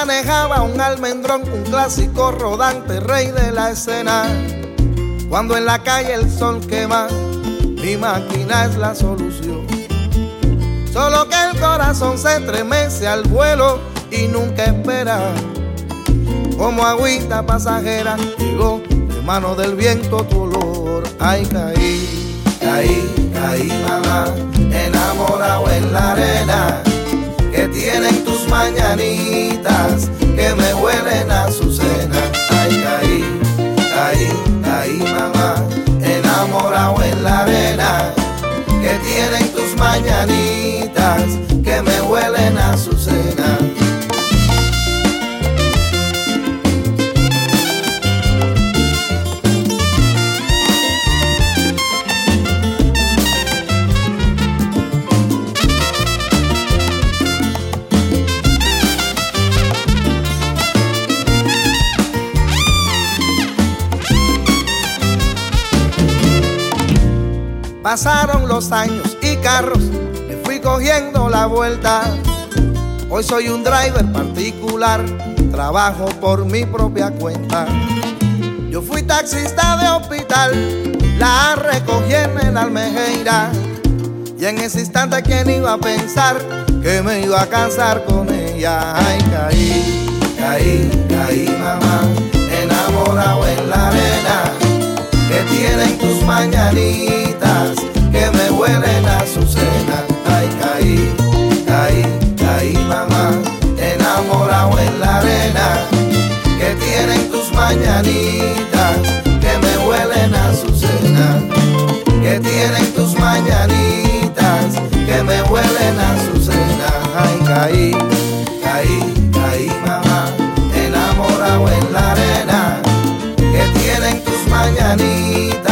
manejaba un almendrón, un clásico rodante, rey de la escena. Cuando en la calle el sol quema, mi máquina es la solución. Solo que el corazón se estremece al vuelo y nunca espera. Como agüita pasajera llegó de mano del viento tu olor. Ay, caí, caí, caí, mamá, enamorado en la arena que tienen tus mañanitas que me huelen a azucena. Ay, caí, caí, caí, mamá, enamorado en la arena que tienen tus mañanitas que me huelen a azucena. Pasaron los años y carros, me fui cogiendo la vuelta. Hoy soy un driver particular, trabajo por mi propia cuenta. Yo fui taxista de hospital, la recogí en el Almejeira. Y en ese instante, ¿quién iba a pensar que me iba a casar con ella? Ay, caí, caí, caí, mamá, enamorado en la arena que tienen tus mañanitas que me huelen a azucena. Ay, caí, caí, caí, mamá, enamorado en la arena que tienen tus mañanitas que me huelen a azucena. Que tienen tus mañanitas que me huelen a azucena. Ay, caí, caí, caí, mamá, enamorado en la arena que tienen tus mañanitas